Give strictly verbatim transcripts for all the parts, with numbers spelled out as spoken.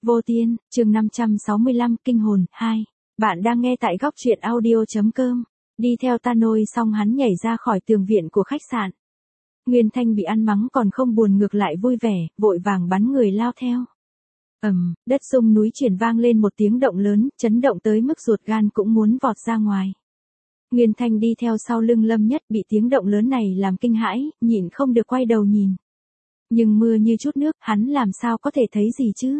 Vô Tiên, chương năm trăm sáu mươi lăm, Kinh hồn, hai. Bạn đang nghe tại góc truyện audio.com. Đi theo ta nôi xong hắn nhảy ra khỏi tường viện của khách sạn. Nguyên Thanh bị ăn mắng còn không buồn, ngược lại vui vẻ, vội vàng bắn người lao theo. Ầm, đất rung núi chuyển, vang lên một tiếng động lớn, chấn động tới mức ruột gan cũng muốn vọt ra ngoài. Nguyên Thanh đi theo sau lưng Lâm Nhất, bị tiếng động lớn này làm kinh hãi, nhịn không được quay đầu nhìn. Nhưng mưa như chút nước, hắn làm sao có thể thấy gì chứ?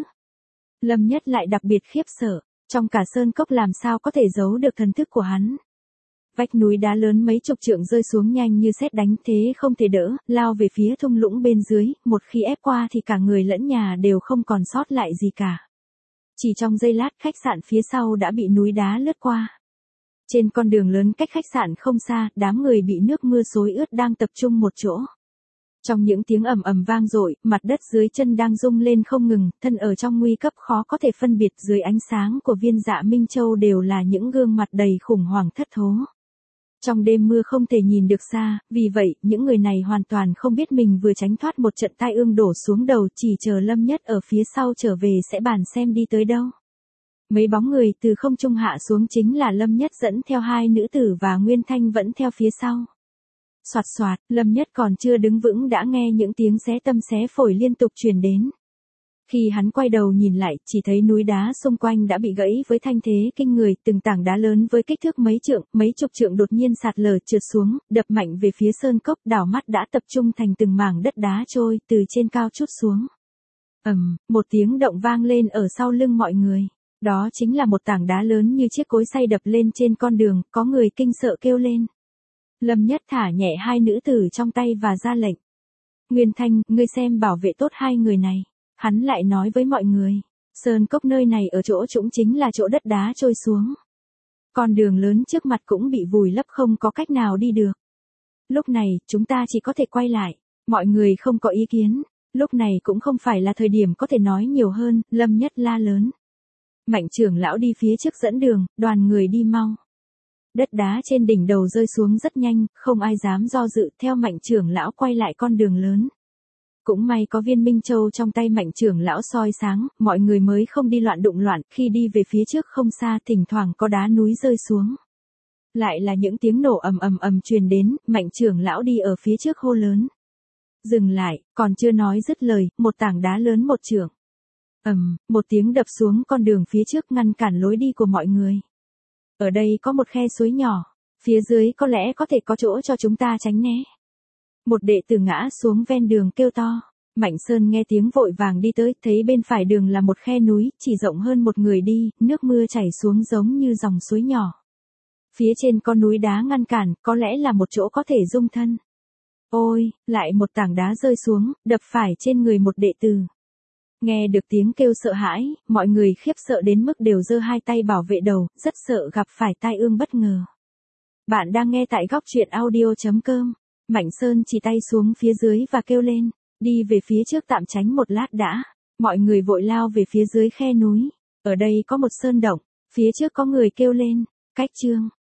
Lâm Nhất lại đặc biệt khiếp sợ, trong cả sơn cốc làm sao có thể giấu được thần thức của hắn. Vách núi đá lớn mấy chục trượng rơi xuống nhanh như sét đánh, thế không thể đỡ, lao về phía thung lũng bên dưới, một khi ép qua thì cả người lẫn nhà đều không còn sót lại gì cả. Chỉ trong giây lát, khách sạn phía sau đã bị núi đá lướt qua. Trên con đường lớn cách khách sạn không xa, đám người bị nước mưa xối ướt đang tập trung một chỗ. Trong những tiếng ầm ầm vang dội, mặt đất dưới chân đang rung lên không ngừng, thân ở trong nguy cấp khó có thể phân biệt, dưới ánh sáng của viên dạ Minh Châu đều là những gương mặt đầy khủng hoảng thất thố. Trong đêm mưa không thể nhìn được xa, vì vậy, những người này hoàn toàn không biết mình vừa tránh thoát một trận tai ương đổ xuống đầu, chỉ chờ Lâm Nhất ở phía sau trở về sẽ bàn xem đi tới đâu. Mấy bóng người từ không trung hạ xuống chính là Lâm Nhất dẫn theo hai nữ tử và Nguyên Thanh vẫn theo phía sau. Soạt soạt, Lâm Nhất còn chưa đứng vững đã nghe những tiếng xé tâm xé phổi liên tục truyền đến. Khi hắn quay đầu nhìn lại, chỉ thấy núi đá xung quanh đã bị gãy với thanh thế kinh người, từng tảng đá lớn với kích thước mấy trượng, mấy chục trượng đột nhiên sạt lở trượt xuống, đập mạnh về phía sơn cốc, đảo mắt đã tập trung thành từng mảng đất đá trôi từ trên cao trút xuống. Ầm, một tiếng động vang lên ở sau lưng mọi người. Đó chính là một tảng đá lớn như chiếc cối xay đập lên trên con đường, có người kinh sợ kêu lên. Lâm Nhất thả nhẹ hai nữ tử trong tay và ra lệnh. Nguyên Thanh, ngươi xem bảo vệ tốt hai người này. Hắn lại nói với mọi người, sơn cốc nơi này ở chỗ trũng chính là chỗ đất đá trôi xuống. Con đường lớn trước mặt cũng bị vùi lấp, không có cách nào đi được. Lúc này, chúng ta chỉ có thể quay lại. Mọi người không có ý kiến. Lúc này cũng không phải là thời điểm có thể nói nhiều hơn, Lâm Nhất la lớn. Mạnh trưởng lão đi phía trước dẫn đường, đoàn người đi mau. Đất đá trên đỉnh đầu rơi xuống rất nhanh, không ai dám do dự, theo Mạnh trưởng lão quay lại con đường lớn. Cũng may có viên Minh Châu trong tay Mạnh trưởng lão soi sáng, mọi người mới không đi loạn đụng loạn, khi đi về phía trước không xa thỉnh thoảng có đá núi rơi xuống. Lại là những tiếng nổ ầm ầm ầm truyền đến, Mạnh trưởng lão đi ở phía trước hô lớn. Dừng lại, còn chưa nói dứt lời, một tảng đá lớn một trượng. Ầm, một tiếng đập xuống con đường phía trước ngăn cản lối đi của mọi người. Ở đây có một khe suối nhỏ, phía dưới có lẽ có thể có chỗ cho chúng ta tránh né. Một đệ tử ngã xuống ven đường kêu to. Mạnh Sơn nghe tiếng vội vàng đi tới, thấy bên phải đường là một khe núi, chỉ rộng hơn một người đi, nước mưa chảy xuống giống như dòng suối nhỏ. Phía trên con núi đá ngăn cản, có lẽ là một chỗ có thể dung thân. Ôi, lại một tảng đá rơi xuống, đập phải trên người một đệ tử. Nghe được tiếng kêu sợ hãi, mọi người khiếp sợ đến mức đều giơ hai tay bảo vệ đầu, rất sợ gặp phải tai ương bất ngờ. Bạn đang nghe tại góc truyện audio.com. Mạnh Sơn chỉ tay xuống phía dưới và kêu lên, đi về phía trước tạm tránh một lát đã. Mọi người vội lao về phía dưới khe núi. Ở đây có một sơn động, phía trước có người kêu lên, cách chương.